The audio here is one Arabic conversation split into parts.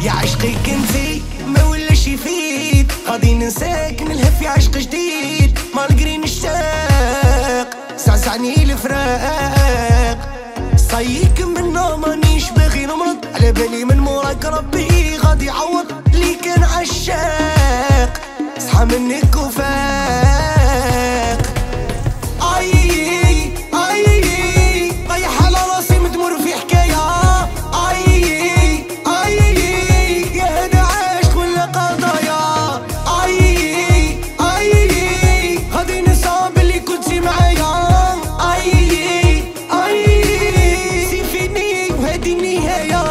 يا عشقي كنتي ما ولاش يفيد، غادي ننساك نلهف في عشق جديد. مالغري نشتاق سعسعني الفراق، صايك منه مانيش باغي نمرض. على بالي من موراك ربي غادي يعوض لي كان عشاق، صحى منك وفاق. طيح على راسي مدمر في حكاية. يا هدا عشق ولا قضايا. غادي ننسى بلي كنتي معايا. سي فيني وهادي النهاية.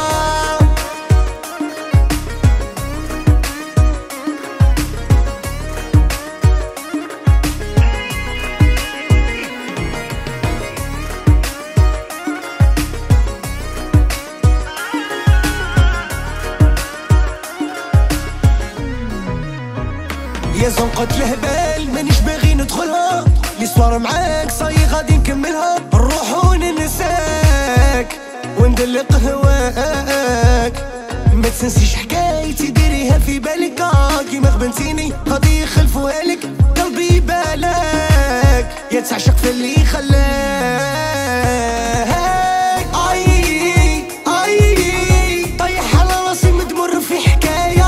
يا زنقة الهبال مانيش باغي ندخلها، ليسوار معاك صاي غادي نكملها. نروح وننساك وندلق هواك، ما تنسيش حكايتي ديريها في بالك. كيما خبنتيني غادي يخلفوها لك، قلبي بالك يا تعشق في اللي خلاك. طيح على راسي مدمر في حكاية.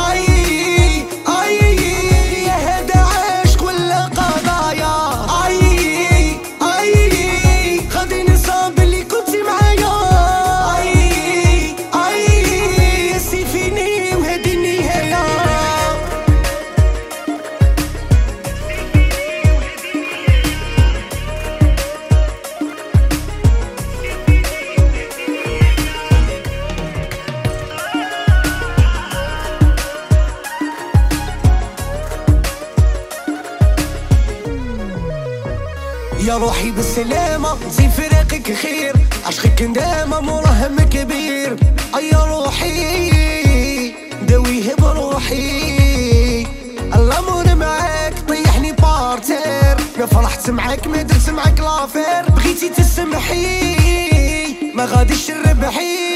يا روحي بالسلامة زين فراقك خير، عشقك ندامة موراه هم كبير. يا روحي داويه بروحي، الامور معاك طيحني بارتير. ما فرحت معاك ما درت معاك لافير، بغيتي تسمحي ما غاديش تربحي.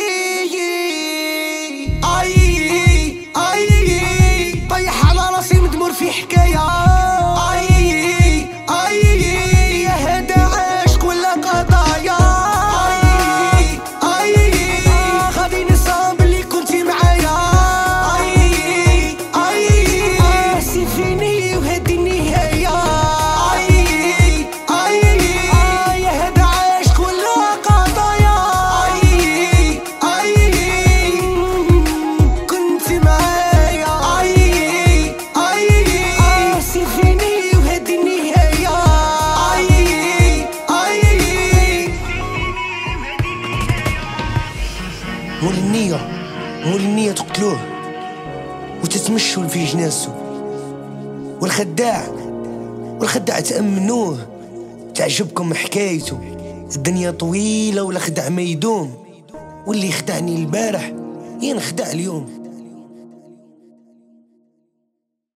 طيح على راسي مدمر في حكاية. مول النية تقتلوه وتتمشوا في جناسه، والخداع تأمنوه. تعجبكم حكايته، الدنيا طويلة والخدع ما يدوم، واللي خدعني البارح ينخدع اليوم.